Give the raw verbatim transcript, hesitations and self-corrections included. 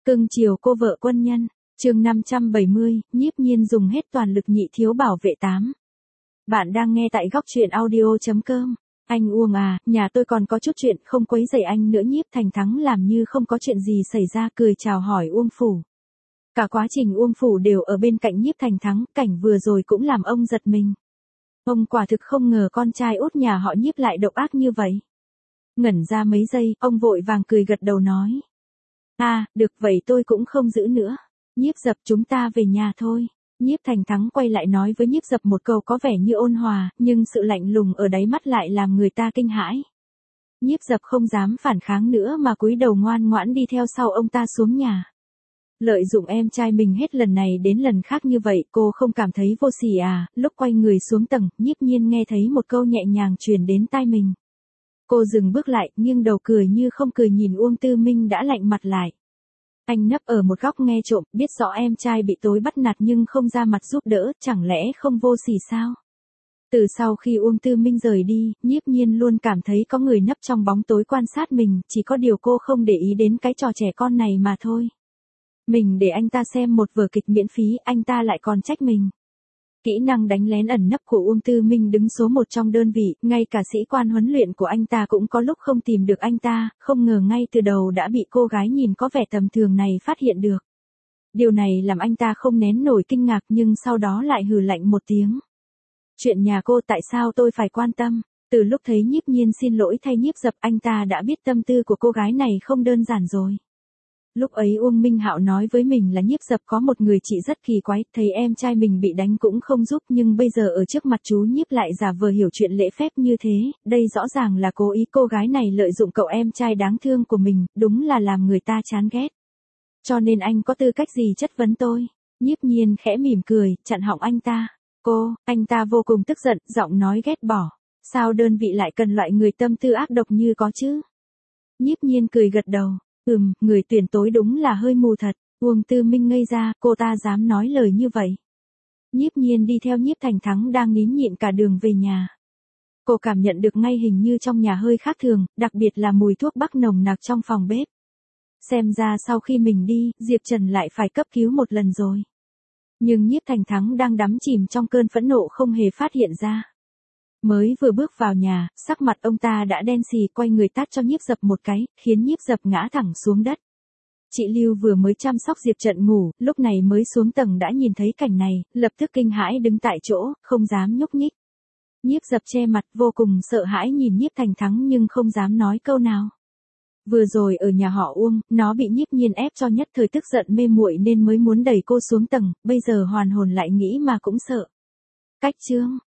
Cưng chiều cô vợ quân nhân, chương năm trăm bảy mươi, Nhiếp Nhiên dùng hết toàn lực nhị thiếu bảo vệ tám. Bạn đang nghe tại góc truyện audio chấm com. Anh Uông à, nhà tôi còn có chút chuyện, không quấy rầy anh nữa. Nhiếp Thành Thắng làm như không có chuyện gì xảy ra, cười chào hỏi Uông Phủ. Cả quá trình Uông Phủ đều ở bên cạnh Nhiếp Thành Thắng, cảnh vừa rồi cũng làm ông giật mình. Ông quả thực không ngờ con trai út nhà họ Nhiếp lại độc ác như vậy. Ngẩn ra mấy giây, ông vội vàng cười gật đầu nói. À, được vậy tôi cũng không giữ nữa. Nhiếp Dập, chúng ta về nhà thôi. Nhiếp Thành Thắng quay lại nói với Nhiếp Dập một câu có vẻ như ôn hòa, nhưng sự lạnh lùng ở đáy mắt lại làm người ta kinh hãi. Nhiếp Dập không dám phản kháng nữa mà cúi đầu ngoan ngoãn đi theo sau ông ta xuống nhà. Lợi dụng em trai mình hết lần này đến lần khác như vậy, cô không cảm thấy vô sỉ à? Lúc quay người xuống tầng, Nhiếp Nhiên nghe thấy một câu nhẹ nhàng truyền đến tai mình. Cô dừng bước lại, nghiêng đầu cười như không cười nhìn Uông Tư Minh đã lạnh mặt lại. Anh nấp ở một góc nghe trộm, biết rõ em trai bị tối bắt nạt nhưng không ra mặt giúp đỡ, chẳng lẽ không vô sỉ sao? Từ sau khi Uông Tư Minh rời đi, Nhiếp Nhiên luôn cảm thấy có người nấp trong bóng tối quan sát mình, chỉ có điều cô không để ý đến cái trò trẻ con này mà thôi. Mình để anh ta xem một vở kịch miễn phí, anh ta lại còn trách mình. Kỹ năng đánh lén ẩn nấp của Uông Tư Minh đứng số một trong đơn vị, ngay cả sĩ quan huấn luyện của anh ta cũng có lúc không tìm được anh ta, không ngờ ngay từ đầu đã bị cô gái nhìn có vẻ tầm thường này phát hiện được. Điều này làm anh ta không nén nổi kinh ngạc nhưng sau đó lại hừ lạnh một tiếng. Chuyện nhà cô tại sao tôi phải quan tâm? Từ lúc thấy Nhiếp Nhiên xin lỗi thay Nhiếp Dập, anh ta đã biết tâm tư của cô gái này không đơn giản rồi. Lúc ấy Uông Minh Hạo nói với mình là Nhiếp Dập có một người chị rất kỳ quái, thấy em trai mình bị đánh cũng không giúp, nhưng bây giờ ở trước mặt chú Nhiếp lại giả vờ hiểu chuyện lễ phép như thế, đây rõ ràng là cố ý. Cô gái này lợi dụng cậu em trai đáng thương của mình, đúng là làm người ta chán ghét. Cho nên anh có tư cách gì chất vấn tôi? Nhiếp Nhiên khẽ mỉm cười, chặn họng anh ta. Cô, anh ta vô cùng tức giận, giọng nói ghét bỏ. Sao đơn vị lại cần loại người tâm tư ác độc như có chứ? Nhiếp Nhiên cười gật đầu. Ừm, người tuyển tối đúng là hơi mù thật. Uông Tư Minh ngây ra, cô ta dám nói lời như vậy. Nhiếp Nhiên đi theo Nhiếp Thành Thắng đang nín nhịn cả đường về nhà. Cô cảm nhận được ngay hình như trong nhà hơi khác thường, đặc biệt là mùi thuốc bắc nồng nặc trong phòng bếp. Xem ra sau khi mình đi, Diệp Trần lại phải cấp cứu một lần rồi. Nhưng Nhiếp Thành Thắng đang đắm chìm trong cơn phẫn nộ không hề phát hiện ra. Mới vừa bước vào nhà, sắc mặt ông ta đã đen xì, quay người tát cho Nhiếp Dập một cái, khiến Nhiếp Dập ngã thẳng xuống đất. Chị Lưu vừa mới chăm sóc Diệp Trận ngủ, lúc này mới xuống tầng đã nhìn thấy cảnh này, lập tức kinh hãi đứng tại chỗ, không dám nhúc nhích. Nhiếp Dập che mặt vô cùng sợ hãi nhìn Nhiếp Thành Thắng nhưng không dám nói câu nào. Vừa rồi ở nhà họ Uông, nó bị Nhiếp Nhiên ép cho nhất thời tức giận mê muội nên mới muốn đẩy cô xuống tầng, bây giờ hoàn hồn lại nghĩ mà cũng sợ. Cách chương